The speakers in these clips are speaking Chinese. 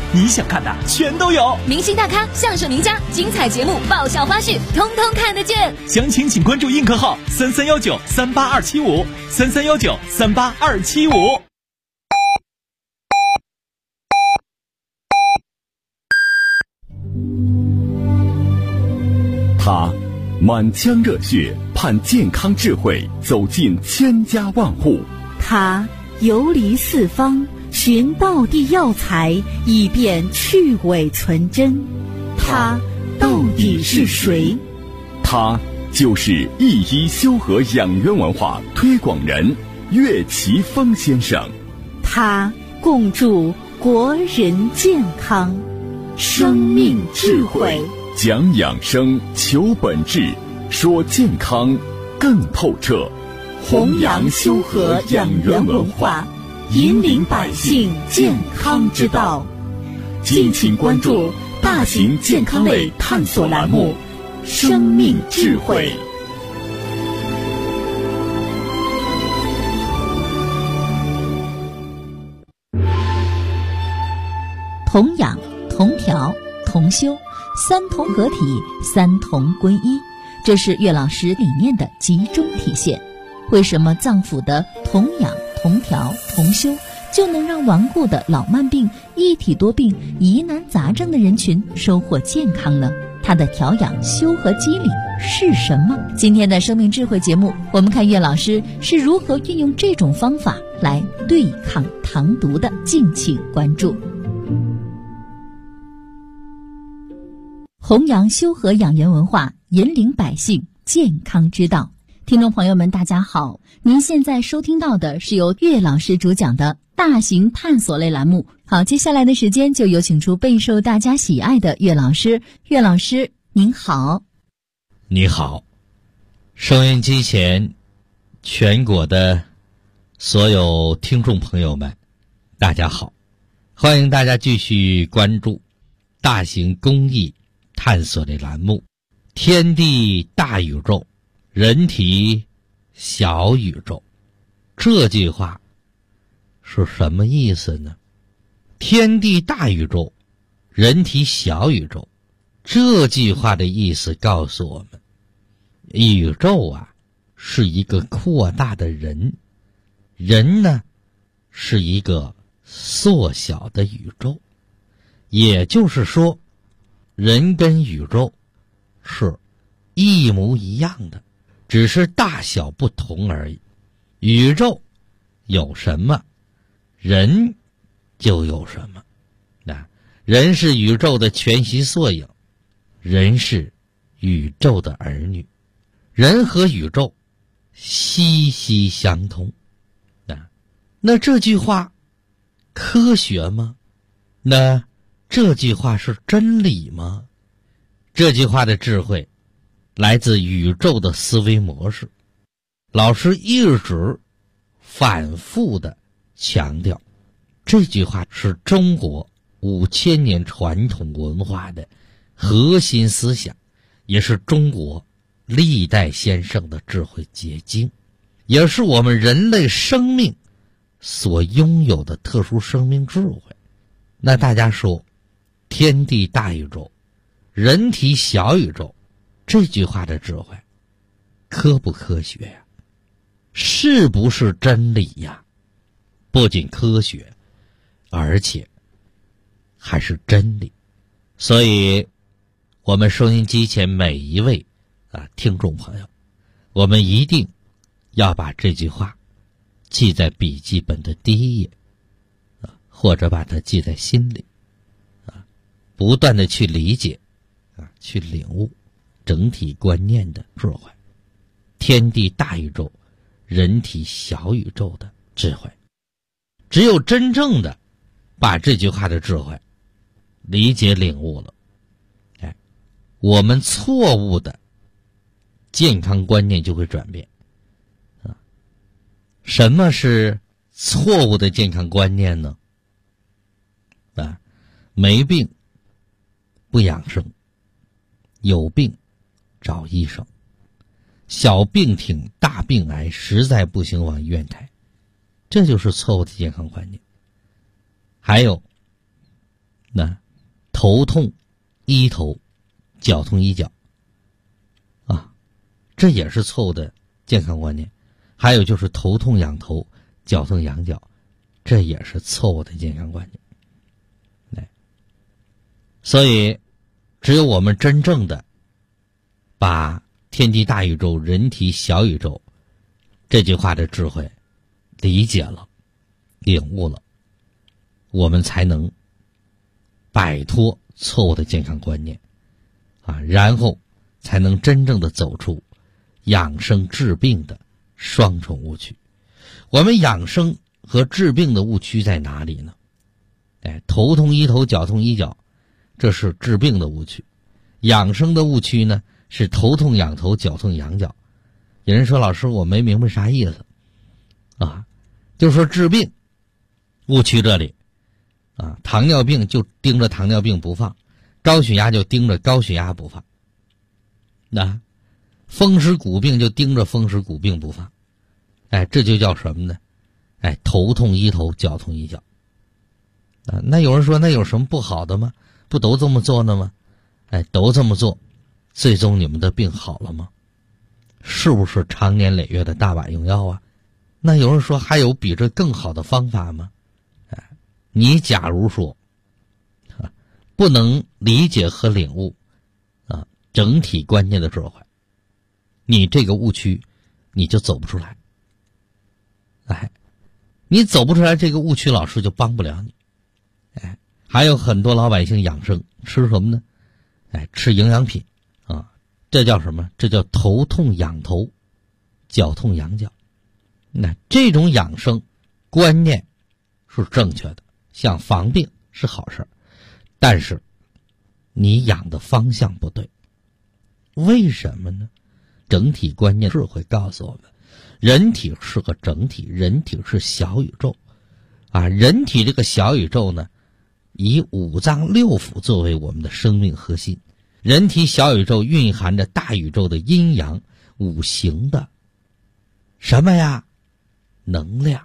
你想看的全都有。 明星大咖、相声名家、精彩节目、爆笑花絮，通通看得见。 详情请关注映客号3319382275，3319382275。 他满腔热血盼健康智慧走进千家万户， 他游离四方寻道地药材，以便去伪存真。他到底是谁？ 他就是一医修和养元文化推广人岳奇峰先生。 他共筑国人健康，生命智慧， 讲养生，求本质，说健康更透彻， 弘扬修和养元文化，引领百姓健康之道。敬请关注大型健康类探索栏目《生命智慧》。 同养、同调、同修，三同合体，三同归一，这是岳老师理念的集中体现。为什么脏腑的同养、同调、同修就能让顽固的老慢病、一体多病、疑难杂症的人群收获健康呢？它的调养、修和机理是什么？今天的生命智慧节目，我们看岳老师是如何运用这种方法来对抗糖毒的，敬请关注。弘扬修和养元文化，引领百姓健康之道。听众朋友们大家好，您现在收听到的是由岳老师主讲的大型探索类栏目。好，接下来的时间就有请出备受大家喜爱的岳老师。岳老师您好。 你好，收音机前全国的所有听众朋友们大家好，欢迎大家继续关注大型公益探索类栏目天地大宇宙，人体小宇宙。这句话是什么意思呢？天地大宇宙，人体小宇宙，这句话的意思告诉我们，宇宙啊是一个扩大的人，人呢是一个缩小的宇宙。也就是说，人跟宇宙是一模一样的，只是大小不同而已。宇宙有什么，人就有什么。人是宇宙的全息缩影，人是宇宙的儿女，人和宇宙息息相通。那这句话科学吗？那这句话是真理吗？这句话的智慧来自宇宙的思维模式。老师一直反复的强调，这句话是中国5000年传统文化的核心思想，也是中国历代先生的智慧结晶，也是我们人类生命所拥有的特殊生命智慧。那大家说，天地大宇宙，人体小宇宙，这句话的智慧科不科学呀？是不是真理呀？不仅科学，而且还是真理。所以我们收音机前每一位听众朋友，我们一定要把这句话记在笔记本的第一页，或者把它记在心里，不断的去理解，去领悟整体观念的智慧，天地大宇宙，人体小宇宙的智慧。只有真正的把这句话的智慧理解领悟了，我们错误的健康观念就会转变。什么是错误的健康观念呢？没病不养生，有病找医生，小病挺大病癌，实在不行往医院抬，这就是错误的健康观念。还有那头痛医头，脚痛医脚啊，这也是错误的健康观念。还有就是头痛养头，脚痛养脚，这也是错误的健康观念。所以只有我们真正的把天地大宇宙，人体小宇宙这句话的智慧理解了，领悟了，我们才能摆脱错误的健康观念啊，然后才能真正的走出养生治病的双重误区。我们养生和治病的误区在哪里呢？头痛医头，脚痛医脚，这是治病的误区。养生的误区呢，是头痛养头，脚痛养脚。有人说，老师我没明白啥意思啊，就说治病误区这里啊，糖尿病就盯着糖尿病不放，高血压就盯着高血压不放，那风湿骨病就盯着风湿骨病不放。这就叫什么呢？头痛医头，脚痛医脚啊。那有人说，那有什么不好的吗？不都这么做呢吗？都这么做，最终你们的病好了吗？是不是长年累月的大把用药啊？那有人说，还有比这更好的方法吗？你假如说不能理解和领悟啊整体观念的智慧，你这个误区你就走不出来。你走不出来这个误区，老师就帮不了你。还有很多老百姓养生吃什么呢？吃营养品啊，这叫什么？这叫头痛养头，脚痛养脚。那这种养生观念是正确的，想防病是好事，但是你养的方向不对。为什么呢？整体观念智慧告诉我们，人体是个整体，人体是小宇宙啊。人体这个小宇宙呢，以五脏六腑作为我们的生命核心。人体小宇宙蕴含着大宇宙的阴阳五行的什么呀？能量。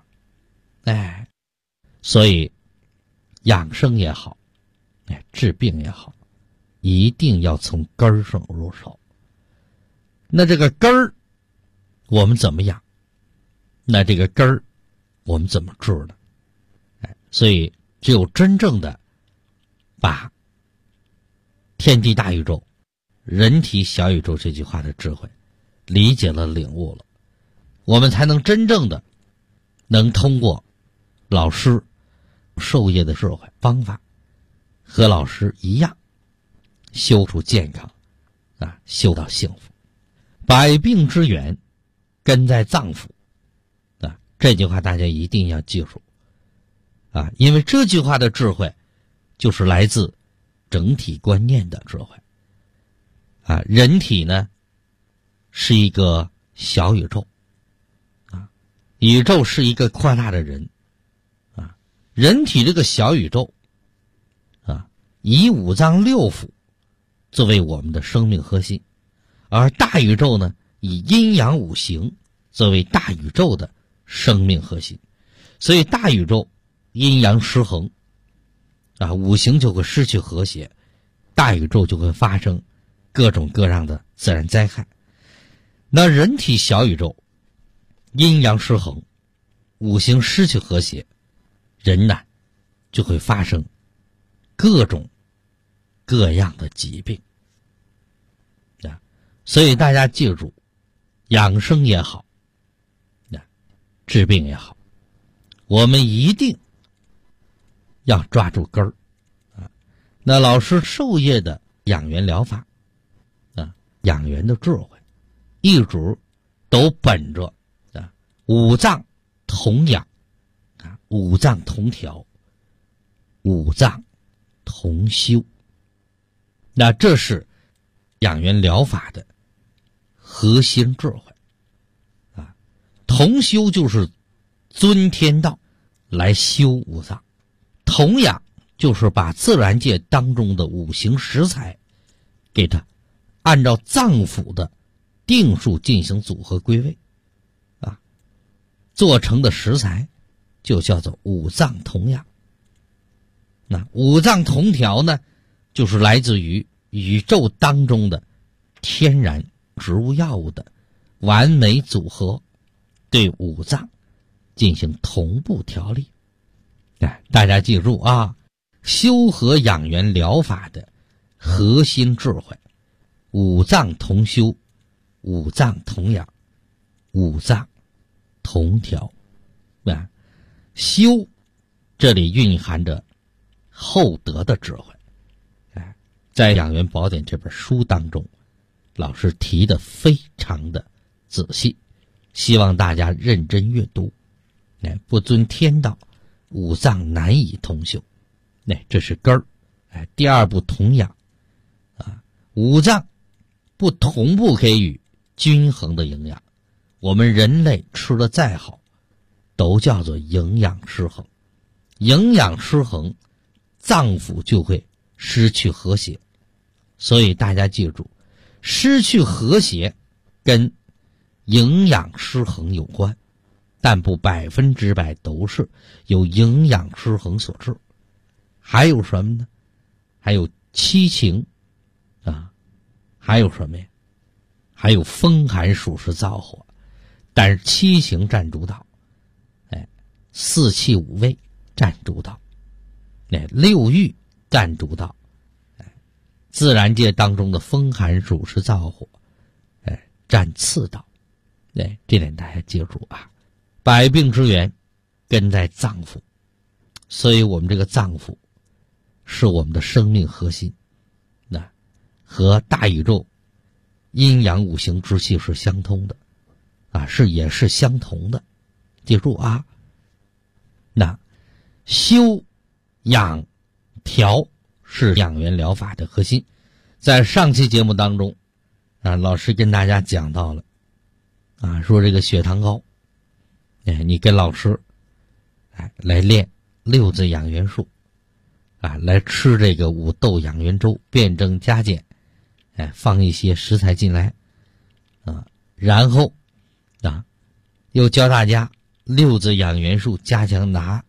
所以养生也好，治病也好，一定要从根儿上入手。那这个根儿我们怎么养？那这个根儿我们怎么治呢？所以只有真正的把天地大宇宙，人体小宇宙这句话的智慧理解了，领悟了，我们才能真正的能通过老师授业的智慧方法，和老师一样修出健康啊，修到幸福。百病之源根在脏腑啊，这句话大家一定要记住啊，因为这句话的智慧就是来自整体观念的智慧啊。人体呢是一个小宇宙啊，宇宙是一个扩大的人啊。人体这个小宇宙啊，以五脏六腑作为我们的生命核心，而大宇宙呢，以阴阳五行作为大宇宙的生命核心。所以大宇宙阴阳失衡啊，五行就会失去和谐，大宇宙就会发生各种各样的自然灾害。那人体小宇宙阴阳失衡，五行失去和谐，人呢就会发生各种各样的疾病啊。所以大家记住，养生也好，治病也好，我们一定要抓住根儿啊。那老师授业的养元疗法啊，养元的智慧，一直都本着啊五脏同养啊，五脏同调，五脏同修。那这是养元疗法的核心智慧啊。同修就是遵天道来修五脏，同养就是把自然界当中的五行食材给它按照脏腑的定数进行组合归位啊，做成的食材就叫做五脏同养那五脏同调呢，就是来自于宇宙当中的天然植物药物的完美组合，对五脏进行同步调理。大家记住啊，修和养元疗法的核心智慧，五脏同修，五脏同养，五脏同调。修这里蕴含着厚德的智慧。在《养元宝典》这本书当中，老师提的非常的仔细，希望大家认真阅读。不遵天道，五脏难以同修，这是根儿。第二步同养，五脏不同步给予均衡的营养，我们人类吃的再好，都叫做营养失衡。营养失衡，脏腑就会失去和谐。所以大家记住，失去和谐跟营养失衡有关，但不100%都是由营养失衡所致。还有什么呢？还有七情还有什么呀？还有风寒暑湿燥火，但是七情占主导，四气五味占主导，六欲占主导，自然界当中的风寒暑湿燥火，占次导。这点大家记住啊，百病之源根在脏腑，所以我们这个脏腑是我们的生命核心，和大宇宙阴阳五行之气是相通的也是相同的。记住啊，那修养调是养元疗法的核心。在上期节目当中老师跟大家讲到了说这个血糖高，你跟老师来练六字养元术来吃这个五豆养元粥，辩证加减，放一些食材进来然后又教大家六字养元术加强拿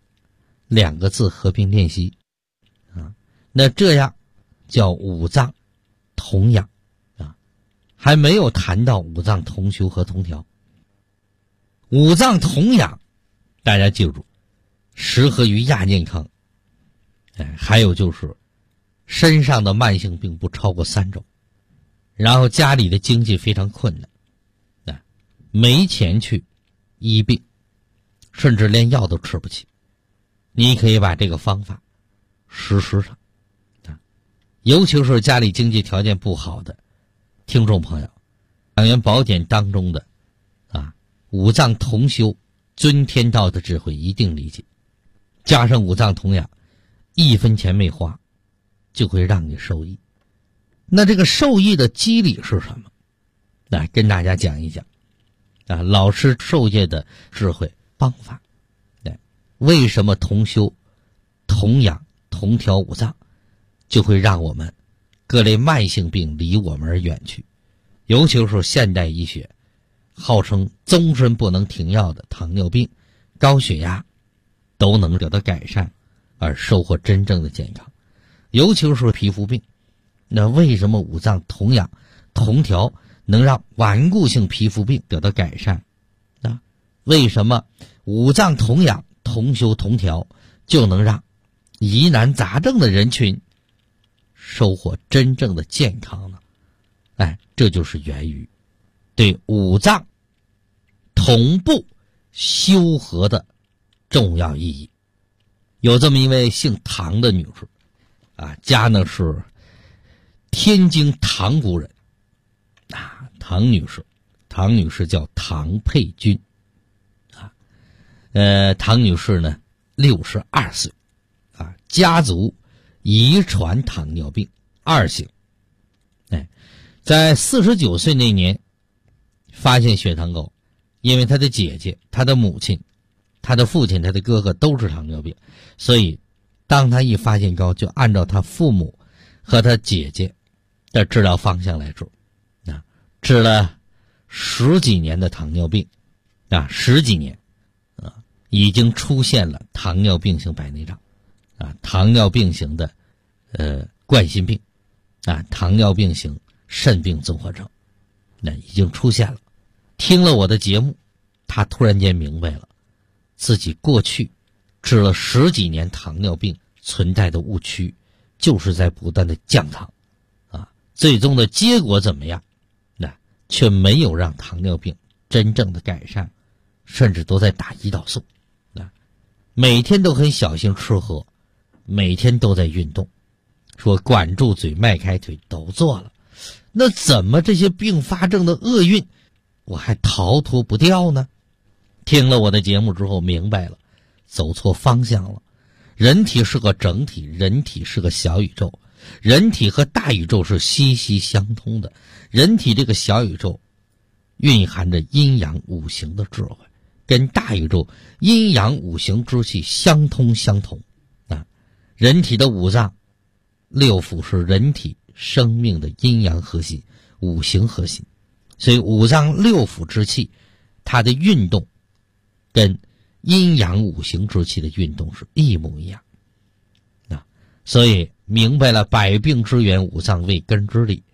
2个字合并练习那这样叫五脏同养还没有谈到五脏同修和同调。五脏同养大家记住，适合于亚健康，还有就是身上的慢性病不超过3周，然后家里的经济非常困难没钱去医病，甚至连药都吃不起，你可以把这个方法实施上尤其是家里经济条件不好的听众朋友，养元宝典当中的五脏同修遵天道的智慧一定理解，加上五脏同养，1分钱没花就会让你受益。那这个受益的机理是什么？来跟大家讲一讲老师授业的智慧方法。为什么同修同养同调五脏就会让我们各类慢性病离我们而远去？尤其是现代医学号称终身不能停药的糖尿病、高血压都能得到改善而收获真正的健康。尤其是皮肤病，那为什么五脏同养同调能让顽固性皮肤病得到改善为什么五脏同养同修同调就能让疑难杂症的人群收获真正的健康呢？这就是源于对五脏同步修和的重要意义。有这么一位姓唐的女士家呢是天津塘沽人唐女士叫唐佩君唐女士呢62岁家族遗传糖尿病2型在49岁那年发现血糖高，因为她的姐姐、她的母亲、她的父亲、她的哥哥都是糖尿病，所以当她一发现高，就按照她父母和她姐姐的治疗方向来治治了10几年的糖尿病10几年已经出现了糖尿病性白内障糖尿病型的冠心病糖尿病型肾病综合症，那已经出现了。听了我的节目，他突然间明白了自己过去治了10几年糖尿病存在的误区，就是在不断的降糖最终的结果怎么样？那却没有让糖尿病真正的改善，甚至都在打胰岛素每天都很小心吃喝，每天都在运动，说管住嘴迈开腿都做了，那怎么这些并发症的厄运我还逃脱不掉呢？听了我的节目之后明白了，走错方向了。人体是个整体，人体是个小宇宙，人体和大宇宙是息息相通的。人体这个小宇宙蕴含着阴阳五行的智慧，跟大宇宙阴阳五行之气相通人体的五脏六腑是人体生命的阴阳核心，五行核心，所以五脏六腑之气它的运动跟阴阳五行之气的运动是一模一样所以明白了百病之源五脏为根之理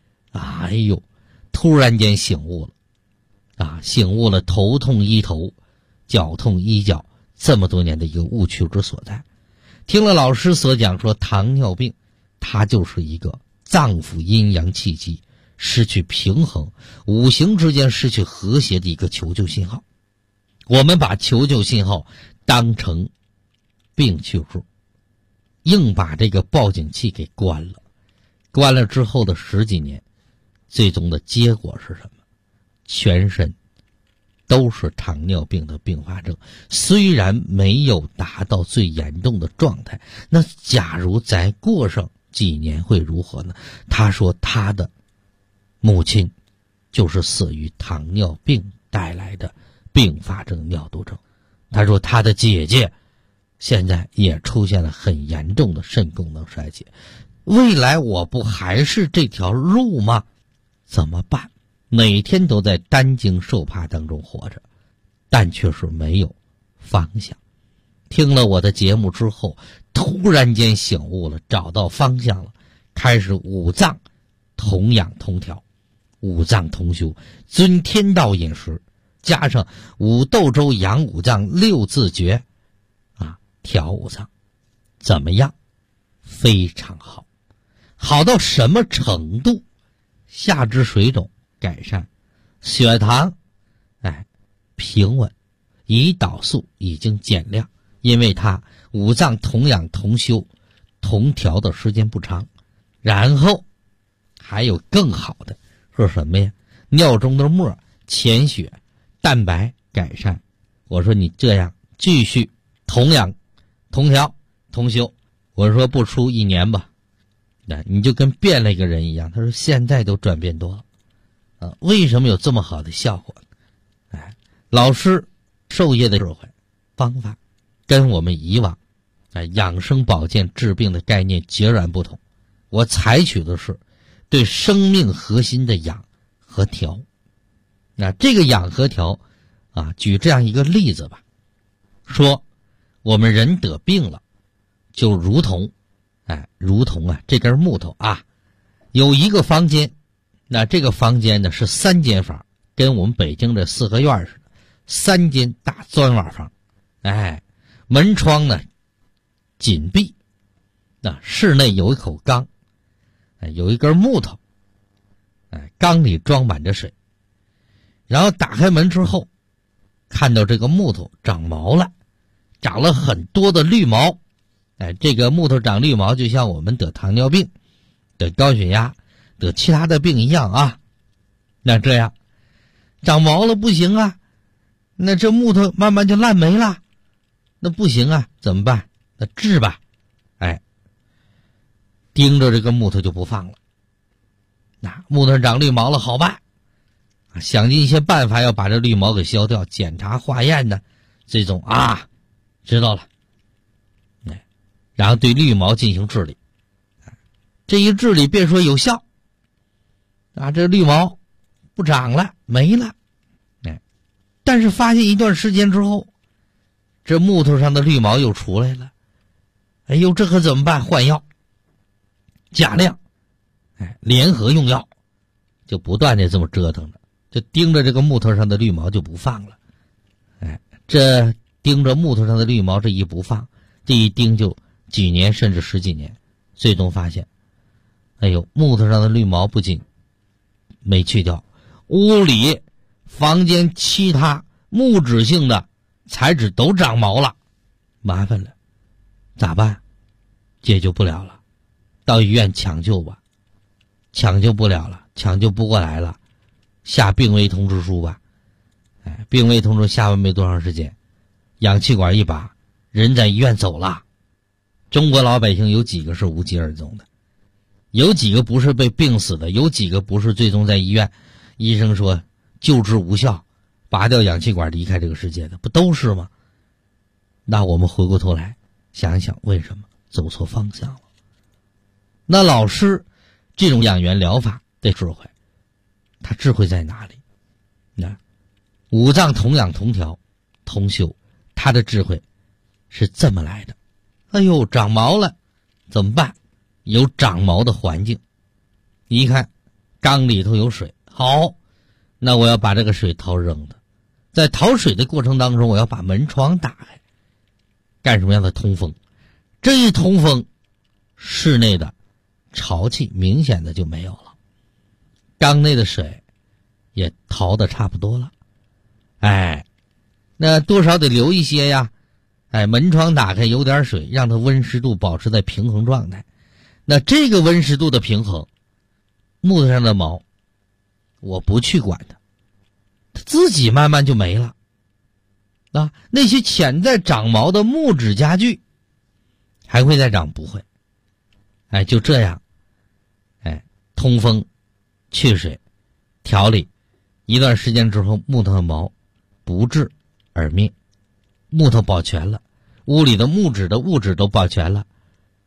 突然间醒悟了醒悟了头痛医头，脚痛医脚这么多年的一个误区之所在。听了老师所讲说，糖尿病它就是一个脏腑阴阳气机失去平衡，五行之间失去和谐的一个求救信号。我们把求救信号当成病去处，硬把这个报警器给关了。关了之后的10几年，最终的结果是什么？全身都是糖尿病的并发症，虽然没有达到最严重的状态，那假如再过上几年会如何呢？他说他的母亲就是死于糖尿病带来的并发症尿毒症。他说他的姐姐现在也出现了很严重的肾功能衰竭。未来我不还是这条路吗？怎么办？每天都在担惊受怕当中活着，但却是没有方向。听了我的节目之后，突然间醒悟了，找到方向了，开始五脏同养同调，五脏同修，遵天道饮食，加上五斗周养五脏六字诀调五脏，怎么样？非常好。好到什么程度？下肢水肿改善，血糖平稳，胰岛素已经减量，因为它五脏同养同修同调的时间不长。然后还有更好的是什么呀？尿中的沫、潜血、蛋白改善。我说你这样继续同养同调同修，我说不出1年吧，你就跟变了一个人一样。他说现在都转变多了为什么有这么好的效果？老师授业的智慧方法跟我们以往养生保健治病的概念截然不同。我采取的是对生命核心的养和调。这个养和调举这样一个例子吧，说我们人得病了，就如同这根木头有一个房间，那这个房间呢是3间房，跟我们北京的4合院似的，3间大砖瓦房，门窗呢紧闭，室内有一口缸，有一根木头，缸里装满着水，然后打开门之后，看到这个木头长毛了，长了很多的绿毛。这个木头长绿毛就像我们得糖尿病、得高血压、得其他的病一样那这样长毛了不行那这木头慢慢就烂没了，那不行怎么办？那治吧。盯着这个木头就不放了。木头长绿毛了好办，想尽一些办法要把这绿毛给消掉，检查化验呢，这种知道了，然后对绿毛进行治理。这一治理别说有效这绿毛不长了，没了。但是发现一段时间之后，这木头上的绿毛又出来了。 哎呦，这可怎么办？换药，加量，联合用药，就不断的这么折腾着，就盯着这个木头上的绿毛就不放了。这盯着木头上的绿毛这一不放，这一盯就几年甚至十几年，最终发现，哎呦，木头上的绿毛不仅没去掉，屋里房间其他木质性的材质都长毛了，麻烦了，咋办？解决不了了，到医院抢救吧，抢救不了了，抢救不过来了，下病危通知书吧。病危通知下完没多长时间，氧气管一拔，人在医院走了。中国老百姓有几个是无疾而终的？有几个不是被病死的？有几个不是最终在医院，医生说救治无效，拔掉氧气管离开这个世界的？不都是吗？那我们回过头来想一想，为什么走错方向了？那老师这种养元疗法的智慧，他智慧在哪里？那五脏同养同调同修，他的智慧是这么来的。哎呦，长毛了怎么办？有长毛的环境，一看缸里头有水，好，那我要把这个水掏扔的。在淘水的过程当中，我要把门窗打开，干什么样的通风？这一通风，室内的潮气明显的就没有了，缸内的水也淘得差不多了。那多少得留一些呀。门窗打开，有点水，让它温湿度保持在平衡状态。那这个温湿度的平衡，木头上的毛我不去管它，它自己慢慢就没了。那些潜在长毛的木质家具还会再长？不会。就这样，通风去水调理一段时间之后，木头的毛不治而灭，木头保全了，屋里的木质的物质都保全了。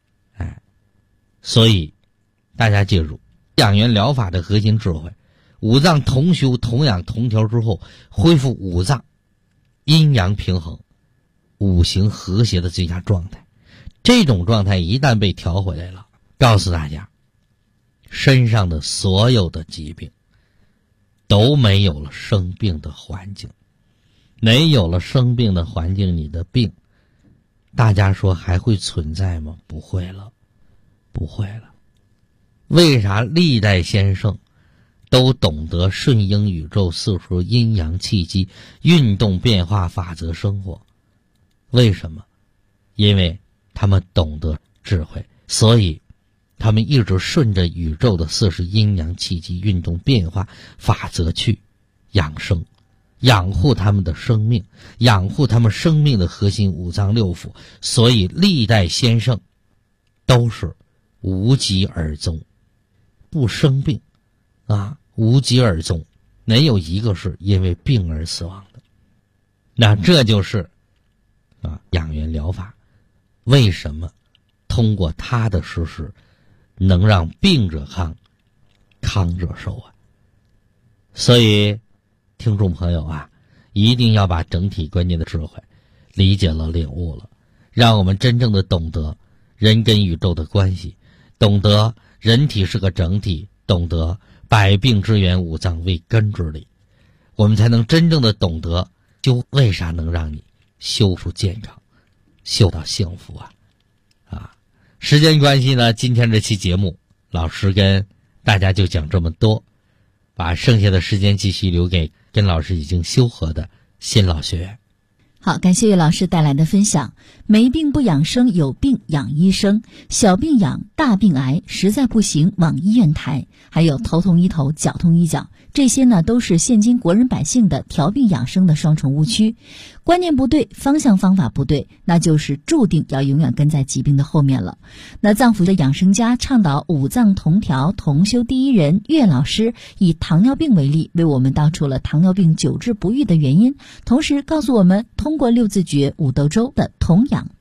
所以大家记住，养元疗法的核心智慧，五脏同修同养同调之后，恢复五脏阴阳平衡，五行和谐的最佳状态。这种状态一旦被调回来了，告诉大家，身上的所有的疾病都没有了生病的环境。没有了生病的环境，你的病大家说还会存在吗？不会了，不会了。为啥历代先生都懂得顺应宇宙四时阴阳气机运动变化法则生活？为什么？因为他们懂得智慧，所以他们一直顺着宇宙的四时阴阳气机运动变化法则去养生，养护他们的生命，养护他们生命的核心五脏六腑。所以历代先生都是无疾而终，不生病无疾而终，没有一个是因为病而死亡的。那这就是养元疗法为什么通过它的实施能让病者康，康者寿所以听众朋友一定要把整体观念的智慧理解了，领悟了，让我们真正的懂得人跟宇宙的关系，懂得人体是个整体，懂得百病之源五脏为根之理，我们才能真正的懂得为啥能让你修复健康，修到幸福时间关系呢，今天这期节目老师跟大家就讲这么多，把剩下的时间继续留给跟老师已经修合的新老学员。 好，感谢岳老师带来的分享。没病不养生，有病养医生。小病养，大病癌，实在不行往医院抬。还有头痛医头，脚痛医脚，这些呢都是现今国人百姓的调病养生的双重误区。观念不对，方向方法不对，那就是注定要永远跟在疾病的后面了。那脏腑的养生家倡导五脏同调同修第一人岳老师以糖尿病为例，为我们道出了糖尿病久治不愈的原因，同时告诉我们通过六字诀五斗周的同养同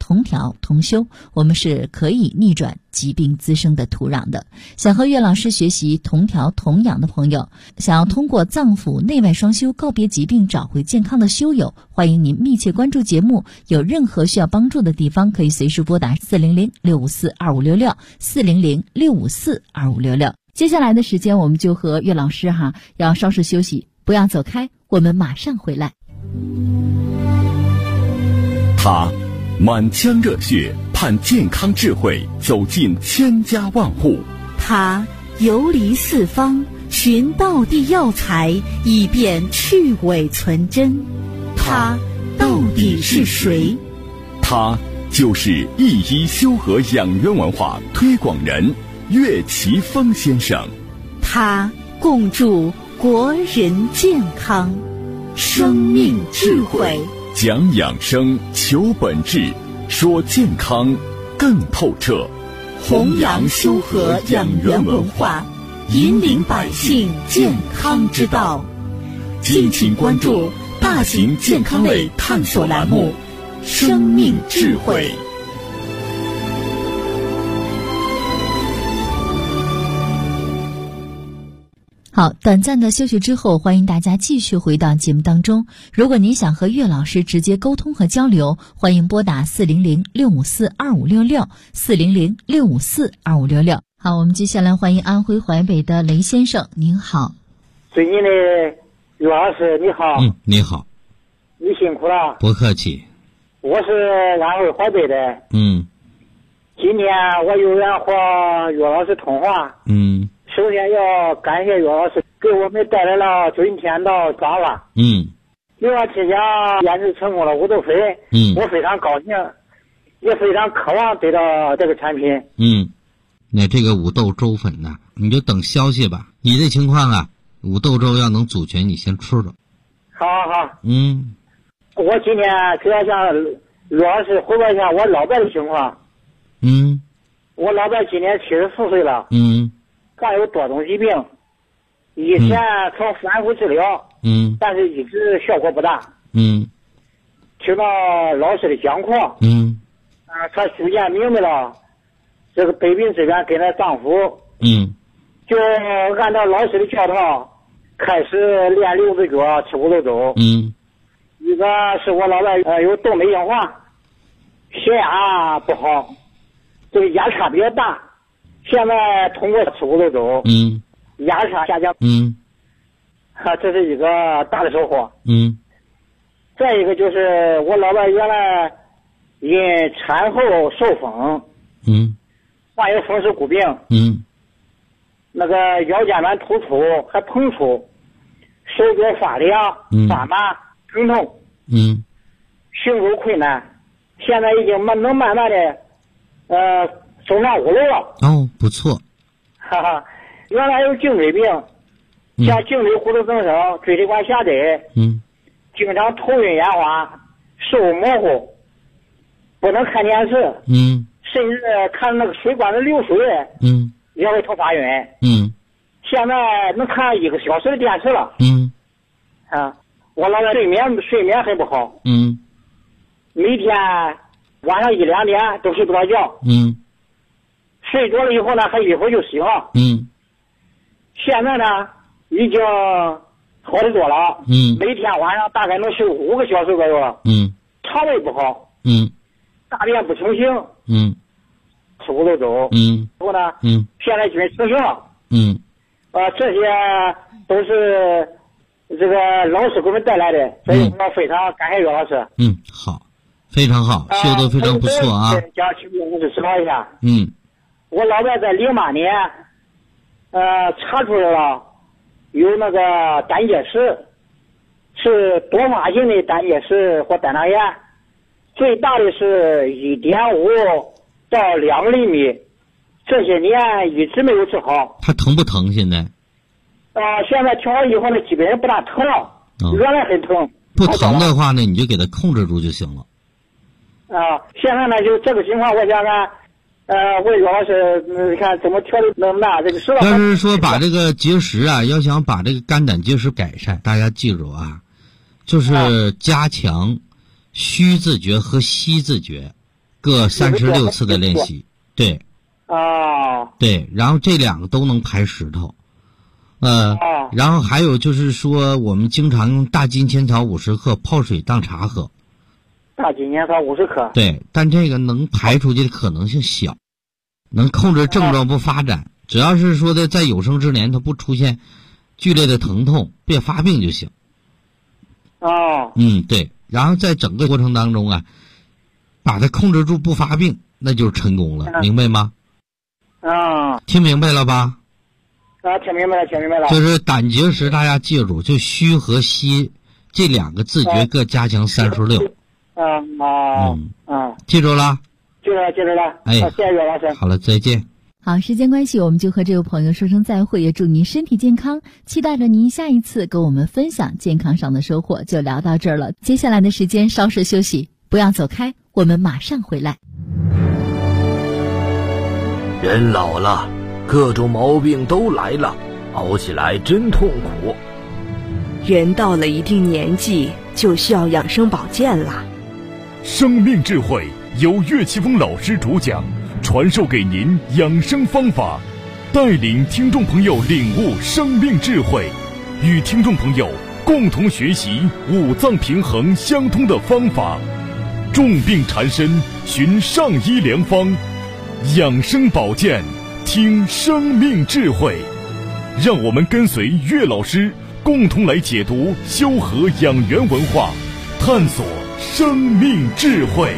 同调同修，我们是可以逆转疾病滋生的土壤的。想和岳老师学习同调同养的朋友，想要通过脏腑内外双修告别疾病找回健康的修友，欢迎您密切关注节目，有任何需要帮助的地方可以随时拨打400-654-2566 400-654-2566。接下来的时间我们就和岳老师要稍事休息，不要走开，我们马上回来。 他满腔热血盼健康智慧走进千家万户， 他游离四方寻道地药材以便去伪存真，他到底是谁？ 他就是一医修和养元文化推广人岳奇峰先生， 他共筑国人健康生命智慧， 讲养生求本质，说健康更透彻， 弘扬修和养元文化，引领百姓健康之道。敬请关注大型健康类探索栏目《生命智慧》。 好，短暂的休息之后，欢迎大家继续回到节目当中。如果您想和岳老师直接沟通和交流，欢迎拨打400-654-2566 400-654-2566。好，我们接下来欢迎安徽淮北的雷先生，您好。 最近的岳老师你好。 你好。 你辛苦了。 不客气。 我是安徽淮北的。今天我有缘和岳老师通话。首先要感谢岳老师给我们带来了今天的早晚。另外之前研制成功了五豆肥。我非常高兴，也非常渴望得到这个产品。 那这个五豆粥粉呢，你就等消息吧。你这情况啊，五豆粥要能组全，你先吃着。 好。 我今天主要向岳老师汇报一下我老伴的情况。我老伴今年74岁了。患有多种疾病，以前曾反复治疗，但是一直效果不大。听到老师的讲课，他逐渐明白了这个百病之源跟他丈夫，就按照老师的教导开始练六字脚，吃五豆粥。一个是我老伴有动脉硬化，血压不好，这个压差比较大。现在通过吃五豆粥，压差下降，这是一个大的收获。再一个就是我老伴原来因产后受风，患有风湿骨病，那个腰间盘突出还膨出，手脚发凉、发麻、疼痛，行走困难，现在已经慢慢的走上5楼了。 不错。 原来有颈椎病，像颈椎骨头增生、椎体管狭窄，经常头晕眼花、视物模糊，不能看电视，甚至看那个水管的流水，也会头发晕。现在能看1个小时的电视了。我老伴睡眠很不好，每天晚上1、2点都睡不着觉，睡着了以后呢，还一会儿就醒了。现在呢，已经好得多了。每天晚上大概能睡5个小时左右了。肠胃不好。大便不成形。吃五豆粥。然后呢，现在基本成型了。这些都是这个老师给我们带来的，所以我非常感谢岳老师。 好，非常好，修得非常不错啊。 讲请岳老师指导一下。我老伴在08年，查出来了有那个胆结石，是多发性的胆结石或胆囊炎，最大的是1.5到2厘米，这些年一直没有治好。 他疼不疼现在？ 现在调好以后呢，基本上不大疼了。原来很疼。 不疼的话呢，你就给他控制住就行了。 现在呢，就这个情况，我想看。问老师，你看怎么调的那么大？这个要是说把这个结石啊，要想把这个肝胆结石改善，大家记住啊，就是加强虚自觉和息自觉， 各36次的练习。对。对，然后这2个都能排石头。然后还有就是说，我们经常用大金钱草50克泡水当茶喝。 大金钱草50克。 对，但这个能排出去的可能性小，能控制症状不发展。只要是说的在有生之年它不出现剧烈的疼痛，别发病就行。对。然后在整个过程当中啊，把它控制住不发病，那就是成功了，明白吗？听明白了吧？ 听明白了。 就是胆结石，大家记住，就虚和稀这2个自觉各加强36。记住了？ 记住了。 哎， 谢谢岳老师。 好了，再见。 好，时间关系，我们就和这位朋友说声再会，也祝您身体健康，期待着您下一次跟我们分享健康上的收获。就聊到这儿了，接下来的时间稍事休息，不要走开，我们马上回来。 人老了，各种毛病都来了，熬起来真痛苦。 人到了一定年纪，就需要养生保健了。 生命智慧由岳奇峰老师主讲，传授给您养生方法，带领听众朋友领悟生命智慧，与听众朋友共同学习五脏平衡相通的方法。重病缠身，寻上医良方，养生保健，听生命智慧。让我们跟随岳老师，共同来解读修和养元文化，探索生命智慧。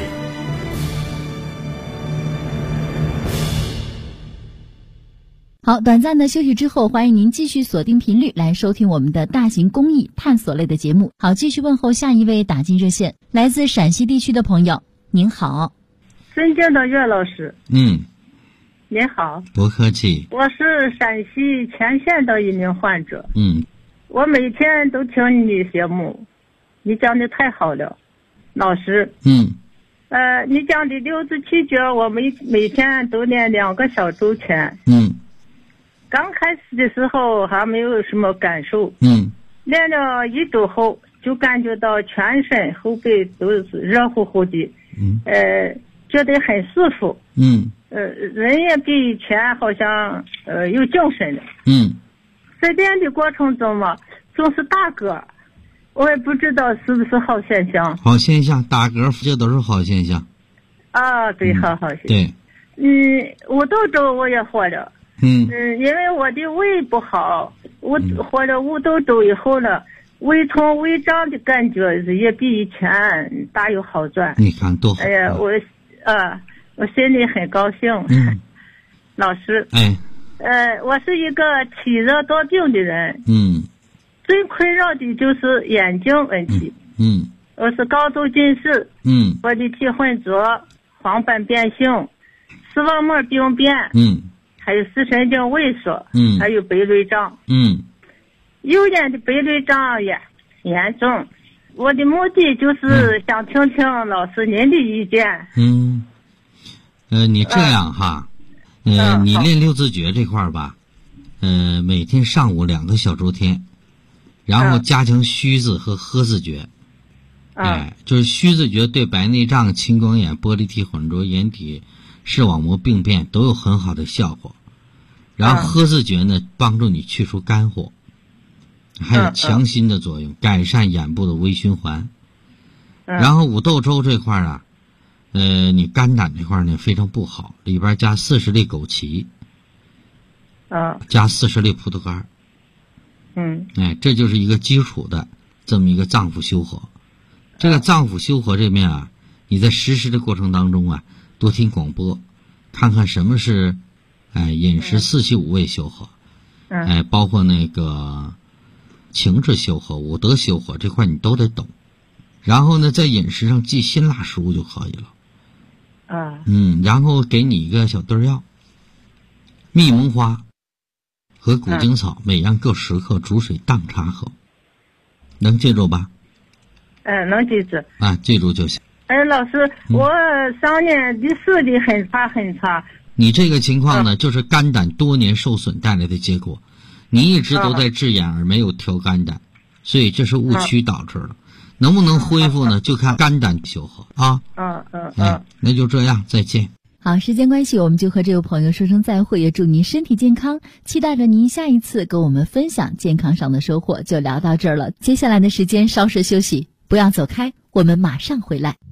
好，短暂的休息之后，欢迎您继续锁定频率来收听我们的大型公益探索类的节目。好，继续问候下一位打进热线，来自陕西地区的朋友，您好。 尊敬的岳老师。您好。 不客气。 我是陕西乾县的一名患者。我每天都听你的节目，你讲的太好了，老师。你讲的六字七诀，我每天都练2个小周全。刚开始的时候还没有什么感受。练了1周后，就感觉到全身后背都是热乎乎的。觉得很舒服。人也比以前好像有精神了。在练的过程中嘛，总是打嗝，我也不知道是不是好现象。 好现象，打嗝这都是好现象。 对，好现象。 对。 无豆粥我也喝了。因为我的胃不好，我喝了无豆粥以后呢，胃痛胃胀的感觉也比以前大有好转。 你看多好。 哎呀，我心里很高兴。老师。我是一个体热多病的人。最困扰的就是眼睛问题。我是高度近视。我的体混浊、黄斑变性、视网膜病变。还有视神经萎缩。还有白内障。右眼的白内障也严重。我的目的就是想听听老师您的意见。 你这样哈，你练六字诀这块吧，每天上午2个小周天，然后加强虚字和喝字诀。就是虚字诀对白内障、青光眼、玻璃体混浊、眼底视网膜病变都有很好的效果。然后喝字诀呢，帮助你去除肝火，还有强心的作用，改善眼部的微循环。然后五豆粥这块啊，你肝胆这块呢非常不好，里边加40粒枸杞，加40粒葡萄干。这就是一个基础的这么一个脏腑修和。这个脏腑修和这面啊，你在实施的过程当中啊，多听广播，看看什么是饮食4气5味修和，包括那个情志修和、五德修和这块你都得懂。然后呢，在饮食上忌辛辣食物就可以了。然后给你一个小对药，蜜蒙花和古精草每样各10克，煮水当茶喝。能记住吧？ 能记住。 记住就行。 老师，我上年的视力很差。 你这个情况呢，就是肝胆多年受损带来的结果。你一直都在治眼而没有调肝胆，所以这是误区导致了。 能不能恢复呢？就看肝胆修和啊。那就这样，再见。 好，时间关系，我们就和这位朋友说声再会，也祝您身体健康，期待着您下一次跟我们分享健康上的收获。就聊到这儿了，接下来的时间稍事休息，不要走开，我们马上回来。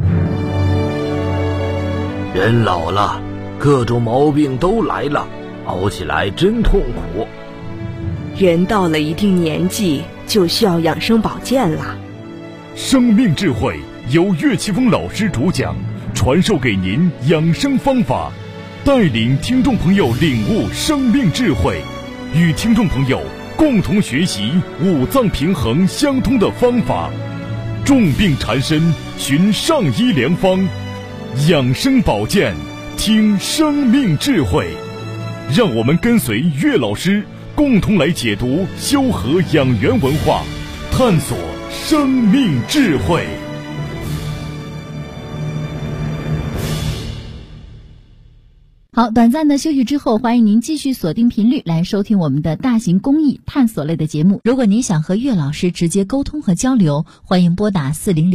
人老了，各种毛病都来了，熬起来真痛苦。 人到了一定年纪，就需要养生保健了。 生命智慧由岳奇峰老师主讲，传授给您养生方法，带领听众朋友领悟生命智慧，与听众朋友共同学习五脏平衡相通的方法。重病缠身，寻上医良方，养生保健，听生命智慧。让我们跟随岳老师，共同来解读修和养元文化，探索生命智慧。 好，短暂的休息之后，欢迎您继续锁定频率来收听我们的大型公益探索类的节目。如果您想和岳老师直接沟通和交流，欢迎拨打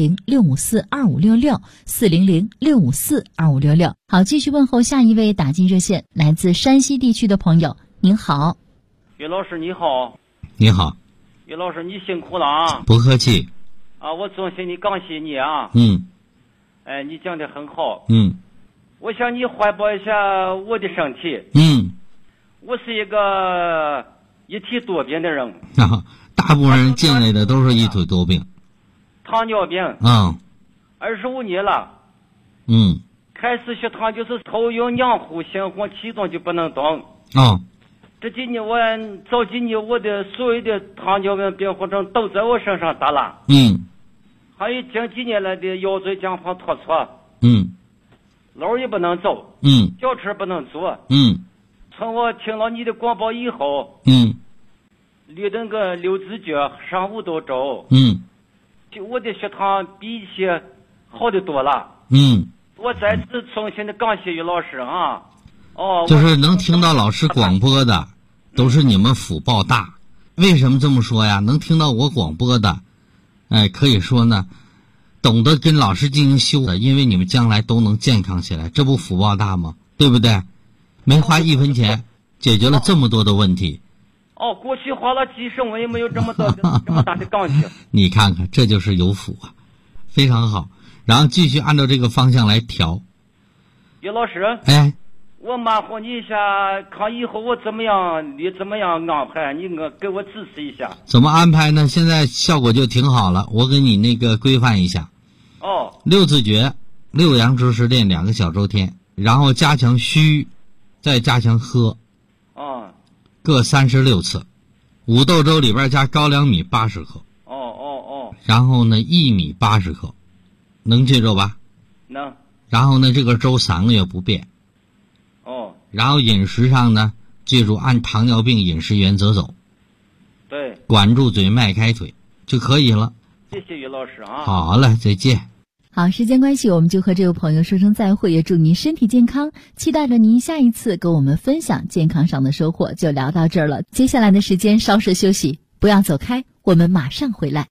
400-654-2566，400-654-2566。好，继续问候下一位打进热线，来自山西地区的朋友，您好。 岳老师你好。 你好。 岳老师你辛苦了啊。 不客气。 我衷心的感谢你啊。你讲得很好。我向你汇报一下我的身体。我是一个一体多病的人。 大部分人进来的都是一体多病。 糖尿病。25年了。开始血糖就是头晕黏糊，心慌气动就不能动。这几年早几年我的所有的糖尿病并发症都在我身上打了。还有近几年来的腰椎间盘突出。路也不能走，轿车不能坐，从我听了你的广播以后，那个六字诀上午都走，就我的血糖比以前好的多了，我再次衷心的感谢于老师啊， 就是能听到老师广播的，都是你们福报大。为什么这么说呀？能听到我广播的，可以说呢。懂得跟老师进行修的，因为你们将来都能健康起来，这不福报大吗？对不对？没花1分钱，解决了这么多的问题。 过去花了几十万也没有这么大的感谢。你看看，这就是有福啊，非常好。然后继续按照这个方向来调。 岳老师，我麻烦你一下，看以后我怎么样，你怎么样安排？你给我指示一下。 怎么安排呢？现在效果就挺好了，我给你那个规范一下。六字诀，6阳之时练2个小周天，然后加强虚，再加强喝。各36次。五豆粥里边加高粱米80克。然后呢，薏米80克，能记住吧？ 能。 然后呢，这个粥3个月不变。然后饮食上呢，记住按糖尿病饮食原则走。 对。 管住嘴，迈开腿就可以了。 谢谢于老师啊。 好了，再见。 好，时间关系，我们就和这位朋友说声再会，也祝您身体健康，期待着您下一次跟我们分享健康上的收获。就聊到这儿了，接下来的时间稍事休息，不要走开，我们马上回来。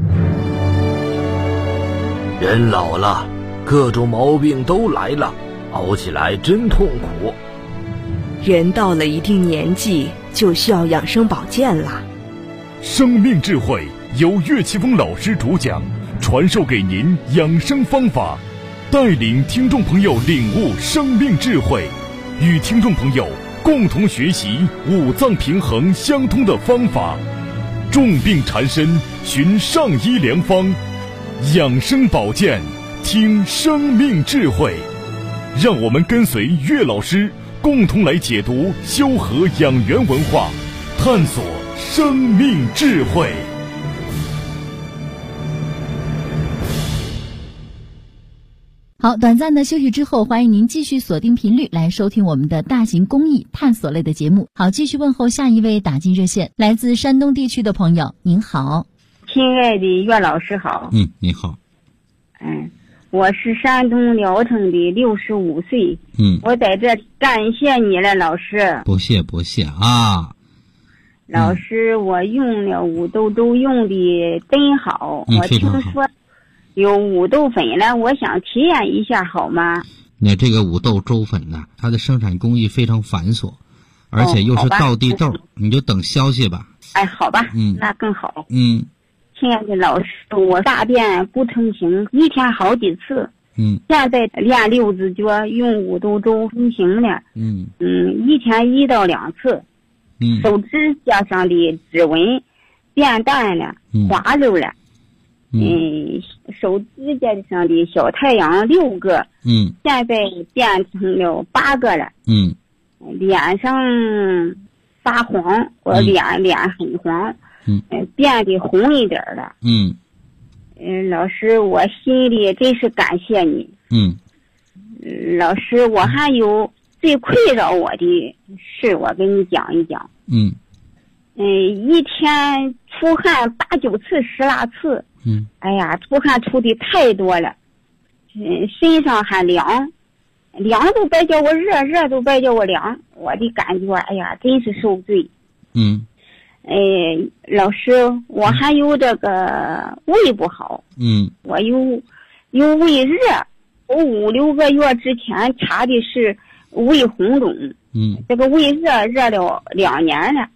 人老了，各种毛病都来了，熬起来真痛苦。 人到了一定年纪，就需要养生保健了。 生命智慧由岳奇峰老师主讲，传授给您养生方法，带领听众朋友领悟生命智慧，与听众朋友共同学习五脏平衡相通的方法。重病缠身，寻上医良方，养生保健，听生命智慧。让我们跟随岳老师，共同来解读修和养元文化，探索生命智慧。 好，短暂的休息之后，欢迎您继续锁定频率来收听我们的大型公益探索类的节目。好，继续问候下一位打进热线，来自山东地区的朋友，您好。 亲爱的岳老师好。 你好。 我是山东聊城的65岁。我在这感谢你了，老师。 不谢啊。 老师，我用了五豆粥用的真好，我听说有五豆粉了，我想体验一下好吗？ 那这个五豆粥粉呢，它的生产工艺非常繁琐，而且又是道地豆，你就等消息吧。 哎，好吧，那更好。亲爱的老师，我大便不成形，一天好几次。现在练六字诀，用五豆粥成型了。一天1到2次。手指甲上的指纹变淡了，滑溜了。手指甲上的小太阳6个，现在变成了8个了。脸上发黄，我脸很黄，变得红一点了。老师，我心里真是感谢你。老师，我还有最困扰我的事，我跟你讲一讲。一天出汗8、9次、10来次。哎呀，出汗出的太多了。身上还凉都别叫我热，热都别叫我凉。我的感觉，哎呀，真是受罪。老师，我还有这个胃不好。我有胃热，我5、6个月之前查的是胃红肿。这个胃热了2年了。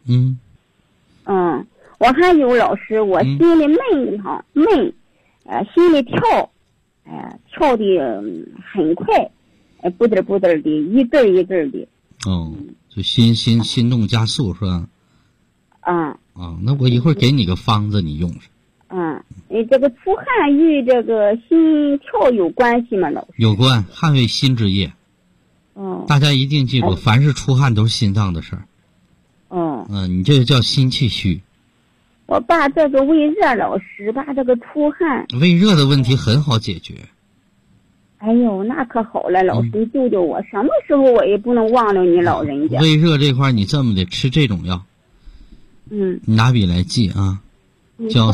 我还有老师，我心里闷一趟，心里跳，跳的很快，不嘚不嘚的，一阵一阵的。 就心动加速是吧？那我一会儿给你个方子，你用上。 这个出汗与这个心跳有关系吗，老师？ 有关，汗为心之液。大家一定记住，凡是出汗都是心脏的事儿。你这个叫心气虚。 我把这个胃热，老师，把这个出汗。 胃热的问题很好解决。 哎呦，那可好了，老师救救我！什么时候我也不能忘了你老人家。 胃热这块你这么的吃这种药。你拿笔来记啊，叫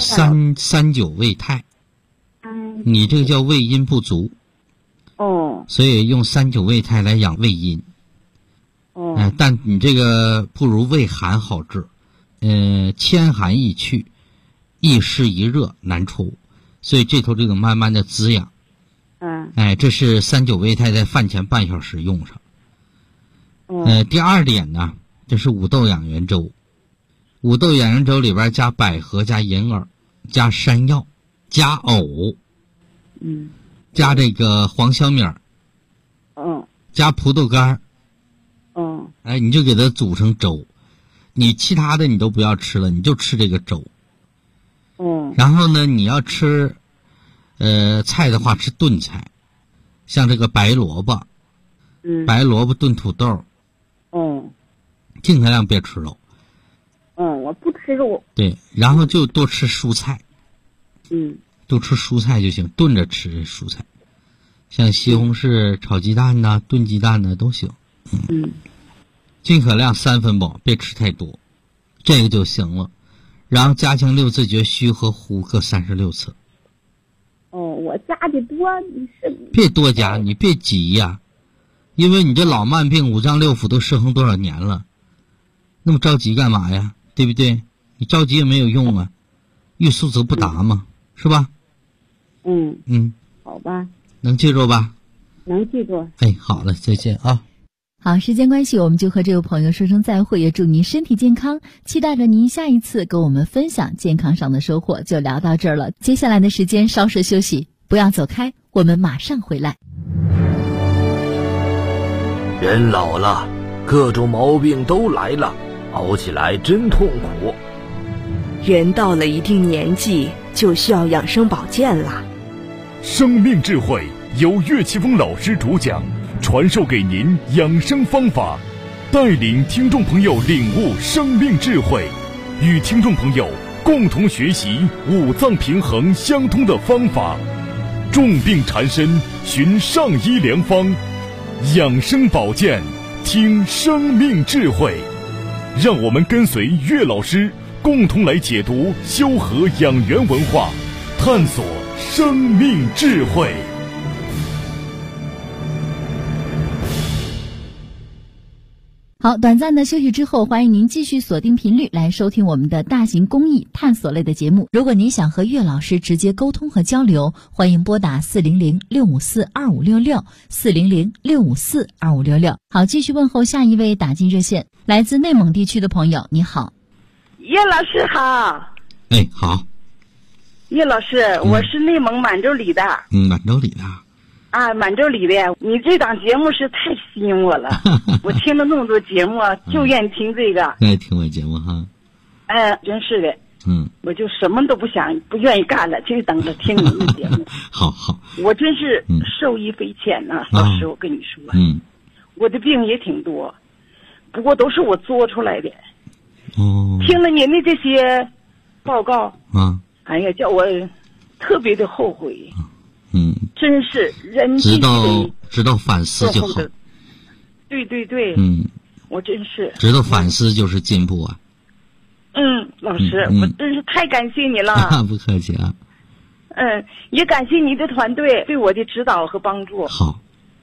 339胃泰。你这个叫胃阴不足。所以用39胃泰来养胃阴。但你这个不如胃寒好治。千寒易去，一湿一热难除，所以这头这个慢慢的滋养。这是39胃泰，在饭前半小时用上。第2点呢，这是五豆养元粥。五豆养元粥里边加百合，加银耳，加山药，加藕，加这个黄小米儿，加葡萄干，你就给它煮成粥。你其他的你都不要吃了，你就吃这个粥。然后呢，你要吃菜的话，吃炖菜，像这个白萝卜，白萝卜炖土豆。尽可量别吃肉。 我不吃肉。 对，然后就多吃蔬菜。多吃蔬菜就行，炖着吃蔬菜，像西红柿炒鸡蛋呐、炖鸡蛋呐都行。尽可量3分饱，别吃太多，这个就行了。然后加强六字诀，虚和呼各36次。 我加的多， 别多加，你别急呀，因为你这老慢病五脏六腑都失衡多少年了，那么着急干嘛呀？对不对？你着急也没有用啊，欲速则不达嘛，是吧？ 好吧。 能记住吧？ 能记住。 好了，再见啊。 好，时间关系，我们就和这位朋友说声再会，也祝您身体健康，期待着您下一次跟我们分享健康上的收获。就聊到这儿了，接下来的时间稍事休息，不要走开，我们马上回来。 人老了，各种毛病都来了，熬起来真痛苦。 人到了一定年纪，就需要养生保健了。 生命智慧由岳奇峰老师主讲，传授给您养生方法，带领听众朋友领悟生命智慧，与听众朋友共同学习五脏平衡相通的方法。重病缠身，寻上医良方，养生保健，听生命智慧。让我们跟随岳老师，共同来解读修和养元文化，探索生命智慧。 好，短暂的休息之后，欢迎您继续锁定频率来收听我们的大型公益探索类的节目。如果您想和岳老师直接沟通和交流，欢迎拨打400-654-2566，400-654-2566。好，继续问候下一位打进热线，来自内蒙地区的朋友，你好。 岳老师好。 哎，好。 岳老师，我是内蒙满洲里的。 满洲里的。 啊，满洲里的，你这档节目是太吸引我了。我听了那么多节目，就愿意听这个。 爱听我节目哈。 真是的。我就什么都不愿意干了，就等着听你的节目。 好。 我真是受益匪浅呐，老师，我跟你说。我的病也挺多，不过都是我作出来的。听了您的这些报告，哎呀，叫我特别的后悔。真是人知道反思就好。 对。我真是知道反思就是进步啊。 老师，我真是太感谢你了。 不客气啊。 也感谢你的团队对我的指导和帮助。 好。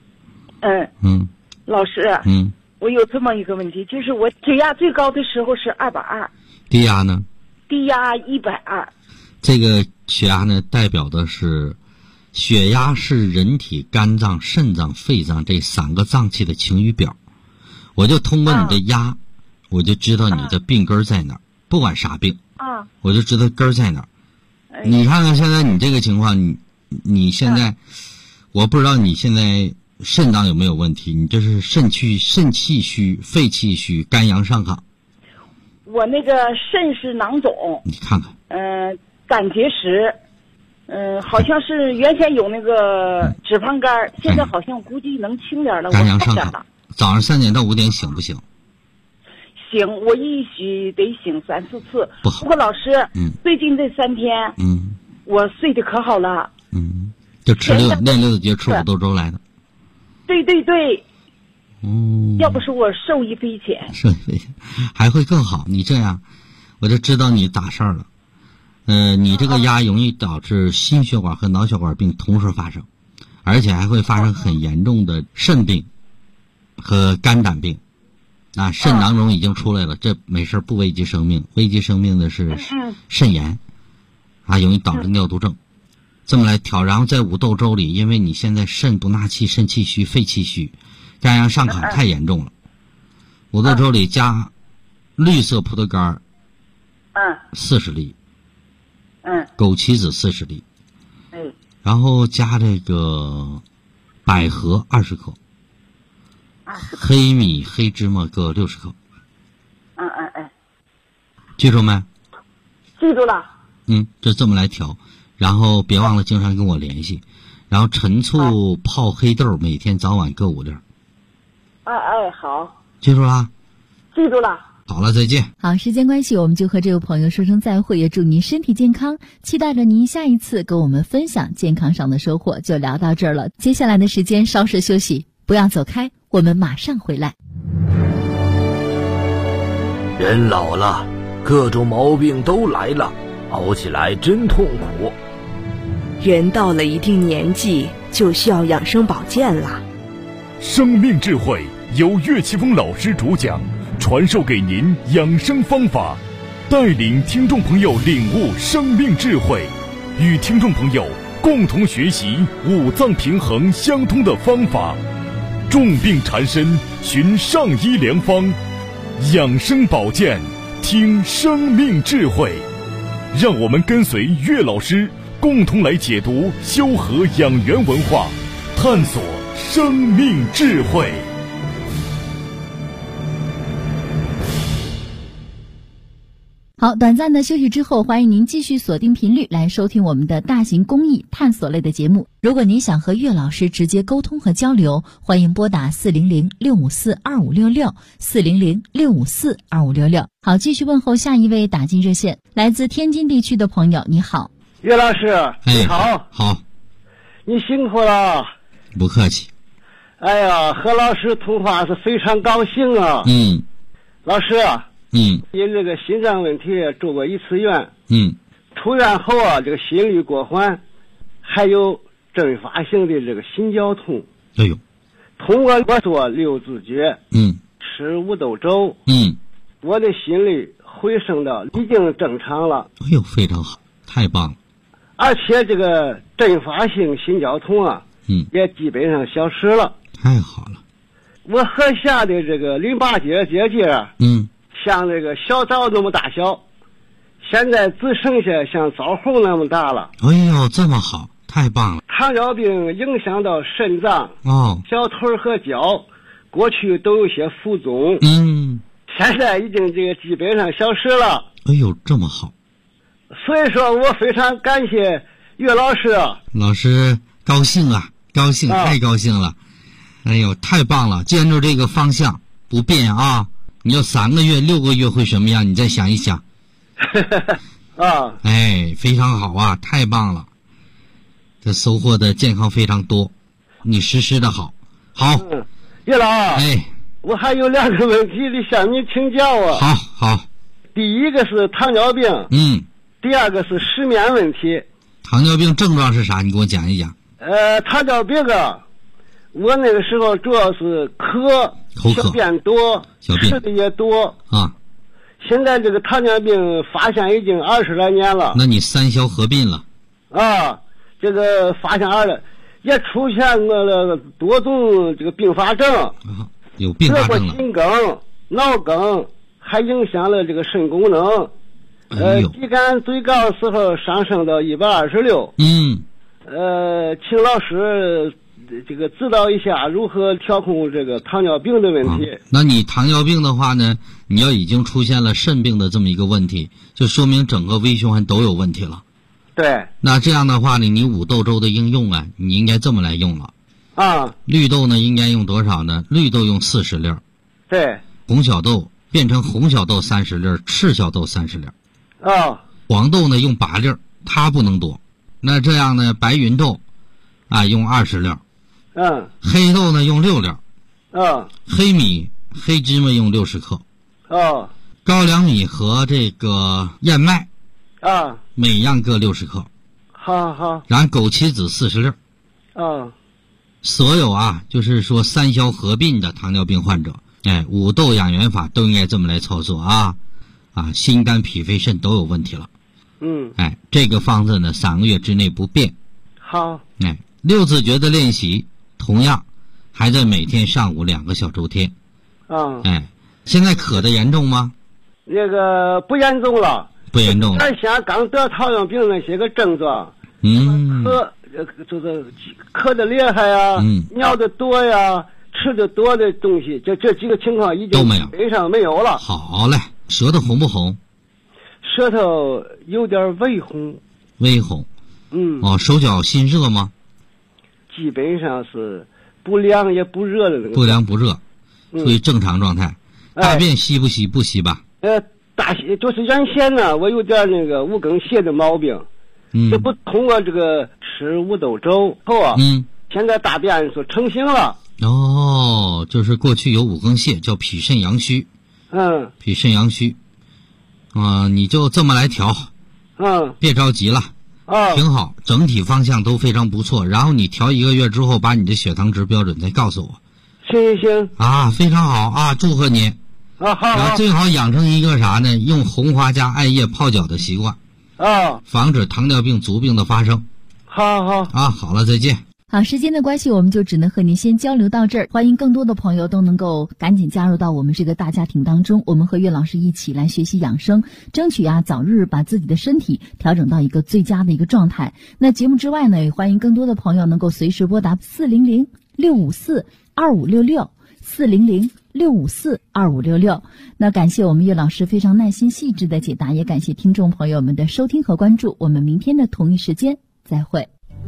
老师，我有这么一个问题，就是我血压最高的时候是220， 低压呢？ 低压120。 这个血压呢，代表的是血压是人体肝脏、肾脏、肺脏这3个脏器的晴雨表。我就通过你的压，我就知道你的病根在哪儿，不管啥病，我就知道根在哪儿。你看看现在你这个情况，你现在，我不知道你现在肾脏有没有问题？你这是肾气虚、肺气虚、肝阳上亢。 我那个肾是囊肿， 你看看， 胆结石，好像是原先有那个脂肪肝，现在好像估计能轻点了。 肝阳上亢。早上3点到5点醒不醒？ 醒，我一许得醒3-4次。 不好。 不过老师，最近这3天，我睡得可好了。 就练6节吃5豆粥来的。 对。要不是我受益匪浅， 还会更好。你这样，我就知道你咋事儿了。你这个压容易导致心血管和脑血管病同时发生，而且还会发生很严重的肾病和肝胆病。肾囊肿已经出来了，这没事，不危及生命。危及生命的是肾炎，容易导致尿毒症。这么来调，然后在5豆粥里，因为你现在肾不纳气、肾气虚、肺气虚、肝阳上亢太严重了。5豆粥里加绿色葡萄干40粒，枸杞子40粒，然后加这个百合20克，黑米、黑芝麻各60克。记住没？ 记住了。 就这么来调，然后别忘了经常跟我联系，然后陈醋泡黑豆，每天早晚各5粒。 好。 记住了？ 记住了。 好了，再见。 好，时间关系，我们就和这位朋友说声再会，也祝您身体健康，期待着您下一次跟我们分享健康上的收获。就聊到这儿了，接下来的时间稍事休息，不要走开，我们马上回来。 人老了，各种毛病都来了，熬起来真痛苦。 人到了一定年纪，就需要养生保健了。 生命智慧由岳奇峰老师主讲，传授给您养生方法，带领听众朋友领悟生命智慧，与听众朋友共同学习5脏平衡相通的方法。重病缠身，寻上医良方，养生保健，听生命智慧。让我们跟随岳老师，共同来解读修和养元文化，探索生命智慧。 好，短暂的休息之后，欢迎您继续锁定频率来收听我们的大型公益探索类的节目。如果您想和岳老师直接沟通和交流，欢迎拨打400-654-2566，400-654-2566。好，继续问候下一位打进热线，来自天津地区的朋友，你好。 岳老师，你好。 好。 你辛苦了。 不客气。 哎呀，和老师通话是非常高兴啊。老师啊。因这个心脏问题住过1次院。出院后啊，这个心律过缓，还有阵发性的这个心绞痛。 哎呦。 通过我做6字诀。 吃五斗粥，我的心率回升到已经正常了。 哎呦，非常好，太棒了！ 而且这个阵发性心绞痛啊，也基本上消失了。 太好了！ 我颌下的这个淋巴结像这个小枣那么大小，现在只剩下像枣红那么大了。 哎呦，这么好，太棒了！ 糖尿病影响到肾脏、小腿和脚，过去都有些浮肿，现在已经这个基本上消失了。 哎呦，这么好！ 所以说我非常感谢岳老师。 老师高兴啊，高兴，太高兴了！哎呦，太棒了！坚持这个方向不变啊！你要3个月、6个月会什么样？你再想一想。哎，非常好啊，太棒了！这收获的健康非常多，你实施的好。好， 岳老，我还有2个问题得向你请教啊。 好。 第一个是糖尿病，第二个是失眠问题。 糖尿病症状是啥？你给我讲一讲。 糖尿病啊，我那个时候主要是口渴，小便多，吃的也多啊。现在这个糖尿病发现已经20来年了。 那你3消合并了啊？这个发现了，也出现了多种这个并发症， 有并发症了， 心梗、脑梗，还影响了这个肾功能。体感最高时候上升到126。请老师这个指导一下如何调控这个糖尿病的问题。 那你糖尿病的话呢，你要已经出现了肾病的这么一个问题，就说明整个微循环都有问题了。 对。 那这样的话呢，你五豆粥的应用啊，你应该这么来用了。绿豆呢应该用多少呢？绿豆用40粒。 对。 红小豆变成红小豆30粒，赤小豆30粒。黄豆呢用8粒，它不能多。那这样呢，白芸豆啊用20粒。黑豆呢用6粒。黑米、黑芝麻用60克。高粱米和这个燕麦每样各60克。 好。 然后枸杞子40粒。所有啊，就是说3消合并的糖尿病患者，五豆养元法都应该这么来操作啊！心肝脾肺肾都有问题了。这个方子呢3个月之内不变。 好。 六字诀的练习同样还在每天上午2个小周天。现在渴的严重吗？ 那个不严重了。 不严重了。 原先刚得糖尿病那些个症状，就是咳的厉害呀，尿的多呀，吃的多的东西，这几个情况已经都没有， 基本上没有了。 好嘞，舌头红不红？ 舌头有点微红。 微红。手脚心热吗？ 基本上是不凉也不热的那个。 不凉不热，属于正常状态。大便稀不稀？不稀吧？ 大稀就是原先呢，我有点那个无梗泻的毛病。这不通过这个吃五豆粥后啊，现在大便说成型了。 就是过去有五更泻，叫脾肾阳虚。脾肾阳虚。你就这么来调。别着急了。挺好，整体方向都非常不错。然后你调1个月之后，把你的血糖值标准再告诉我。 行。 非常好啊，祝贺你。 好。 然后最好养成一个啥呢？用红花加艾叶泡脚的习惯。防止糖尿病足病的发生。好。好了，再见。 好，时间的关系，我们就只能和您先交流到这儿。欢迎更多的朋友都能够赶紧加入到我们这个大家庭当中，我们和岳老师一起来学习养生，争取早日把自己的身体调整到一个最佳的一个状态。那节目之外呢，也欢迎更多的朋友能够随时拨打400-654-2566，400-654-2566。那感谢我们岳老师非常耐心细致的解答，也感谢听众朋友们的收听和关注。我们明天的同一时间再会。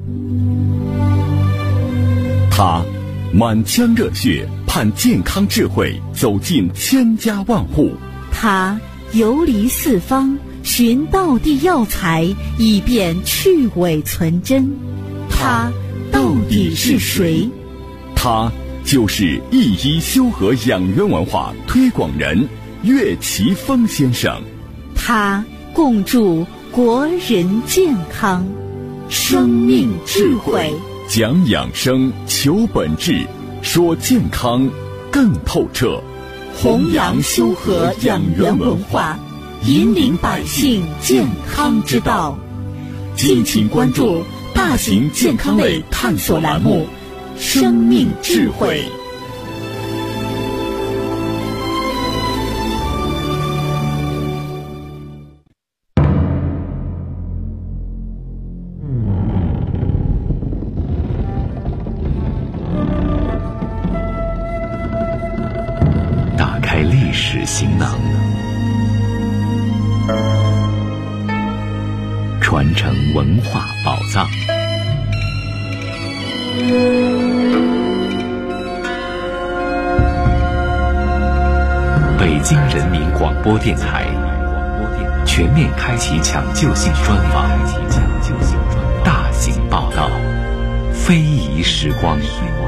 他满腔热血盼健康智慧走进千家万户， 他游离四方寻道地药材以便去伪存真，他到底是谁？ 他就是一一修和养元文化推广人岳奇峰先生， 他共筑国人健康生命智慧， 讲养生求本质，说健康更透彻。 弘扬修和养元文化，引领百姓健康之道。敬请关注大型健康类探索栏目《生命智慧》。 打开历史行囊，传承文化宝藏。北京人民广播电台全面开启抢救性专访，大型报道，非遗时光。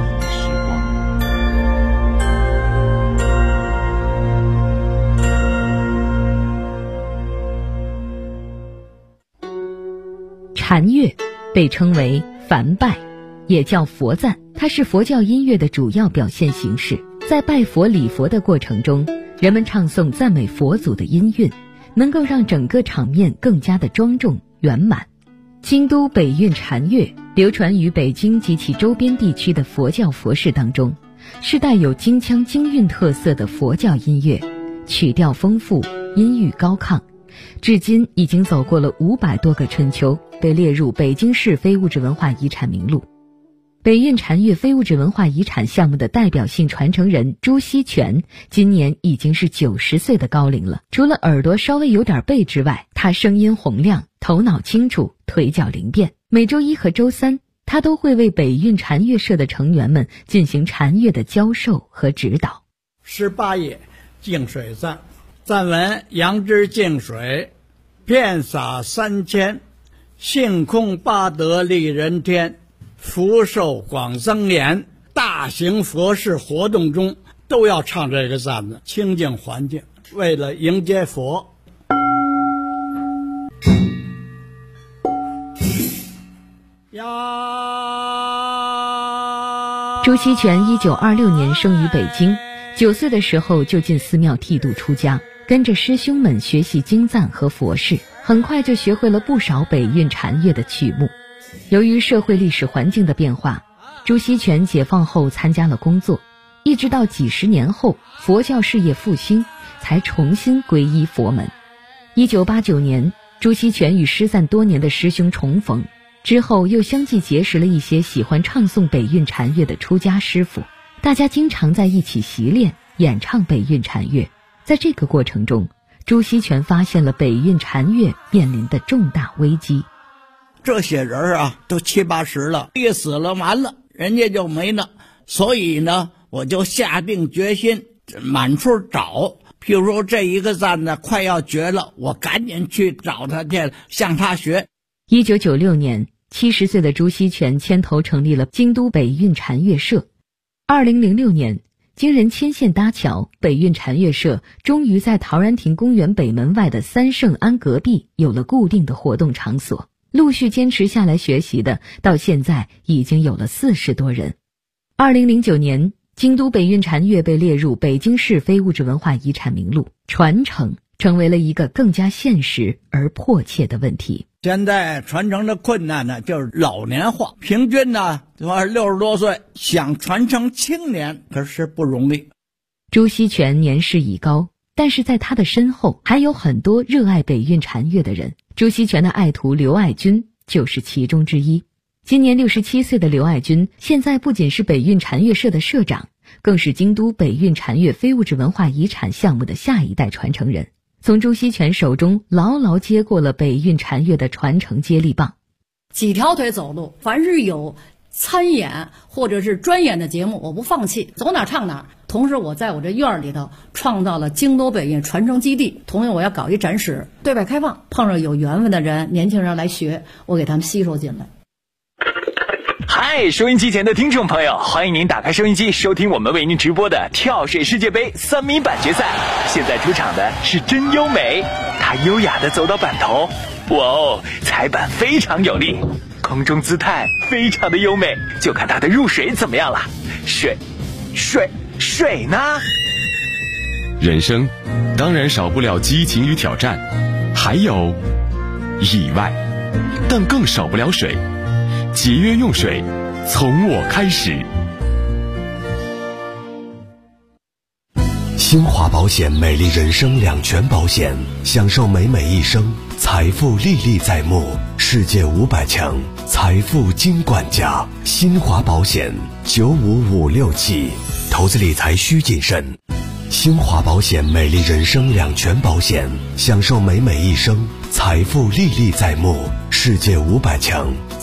禅乐被称为梵拜，也叫佛赞，它是佛教音乐的主要表现形式。在拜佛礼佛的过程中，人们唱诵赞美佛祖的音韵，能够让整个场面更加的庄重圆满。京都北韵禅乐流传于北京及其周边地区的佛教佛事当中，是带有京腔京韵特色的佛教音乐，曲调丰富，音域高亢，至今已经走过了500多个春秋，被列入北京市非物质文化遗产名录。北韵禅乐非物质文化遗产项目的代表性传承人朱锡全今年已经是90岁的高龄了。除了耳朵稍微有点背之外，他声音洪亮，头脑清楚，腿脚灵便。每周1和周3，他都会为北韵禅乐社的成员们进行禅乐的教授和指导。 18页净水赞，赞文：杨枝净水，遍洒3000，性空八德利人天，福寿广增延。大型佛事活动中都要唱这个赞子，清净环境，为了迎接佛。 朱锡全1926年生于北京，9岁的时候就进寺庙剃度出家，跟着师兄们学习经赞和佛事，很快就学会了不少北韵禅乐的曲目。由于社会历史环境的变化，朱锡全解放后参加了工作，一直到几十年后佛教事业复兴，才重新皈依佛门。1989年，朱锡全与失散多年的师兄重逢，之后又相继结识了一些喜欢唱诵北韵禅乐的出家师傅，大家经常在一起习练演唱北韵禅乐。在这个过程中，朱锡全发现了北韵禅乐面临的重大危机。 这些人啊，都70、80了，一死了完了，人家就没了。所以呢，我就下定决心满处找。譬如说这一个赞呢快要绝了，我赶紧去找他去，向他学。 1996年，70岁的朱锡全牵头成立了京都北韵禅乐社。2006年，经人牵线搭桥，北韵禅乐社终于在陶然亭公园北门外的三圣庵隔壁有了固定的活动场所。陆续坚持下来学习的，到现在已经有了40多人。2009年，京都北韵禅乐被列入北京市非物质文化遗产名录，传承成为了一个更加现实而迫切的问题。 现在传承的困难呢，就是老年化，平均呢60多岁，想传承青年可是不容易。 朱锡全年事已高，但是在他的身后还有很多热爱北韵禅乐的人。朱锡全的爱徒刘爱军就是其中之一。今年67岁的刘爱军，现在不仅是北韵禅乐社的社长，更是京都北韵禅乐非物质文化遗产项目的下一代传承人，从朱锡全手中牢牢接过了北韵禅乐的传承接力棒。 几条腿走路，凡是有参演或者是专演的节目，我不放弃，走哪唱哪。同时我在我这院里头创造了京都北韵传承基地，同样我要搞一展示，对外开放，碰上有缘分的人，年轻人来学，我给他们吸收进来。 嗨，收音机前的听众朋友，欢迎您打开收音机收听我们为您直播的跳水世界杯3米板决赛。现在出场的是真优美，她优雅地走到板头，哇哦，踩板非常有力，空中姿态非常的优美，就看她的入水怎么样了。水呢？ 人生当然少不了激情与挑战，还有意外，但更少不了水。节约用水，从我开始。 新华保险美丽人生两全保险，享受美美一生，财富历历在目，世界500强，财富金管家。新华保险95567，投资理财需谨慎。新华保险美丽人生两全保险，享受美美一生，财富历历在目，世界500强，